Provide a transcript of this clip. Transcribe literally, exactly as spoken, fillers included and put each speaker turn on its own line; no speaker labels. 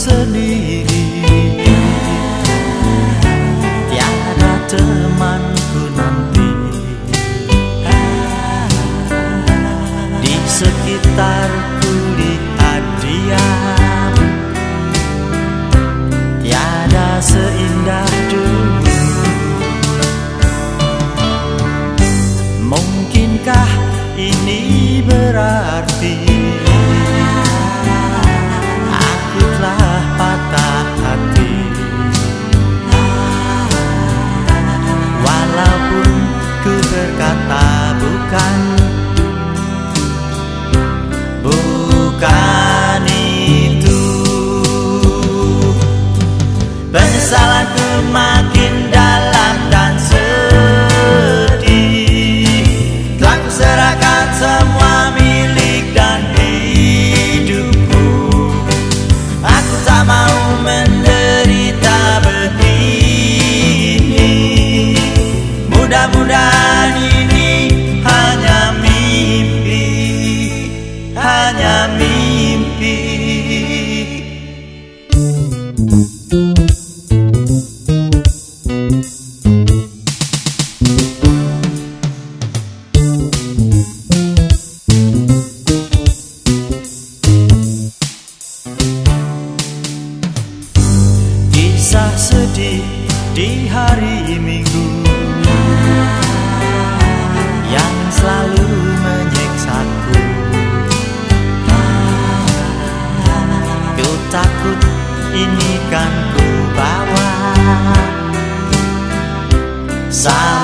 sendiri, tiada temanku nanti. Di sekitarku lihat dia, tiada seindah dulu. Mungkinkah ini berarti aku telah patah hati? Walaupun ku berkata bukan, bukan itu. Penyesalanku makin dalam dan sedih. Telah kuserahkan semua milik dan hidupku. Aku tak mau menderita begini. Mudah-mudahan ini hanya mimpi, hanya mimpi. Kisah sedih di hari Minggu yang selalu menyiksaku. Ku takut ini kan ku bawa.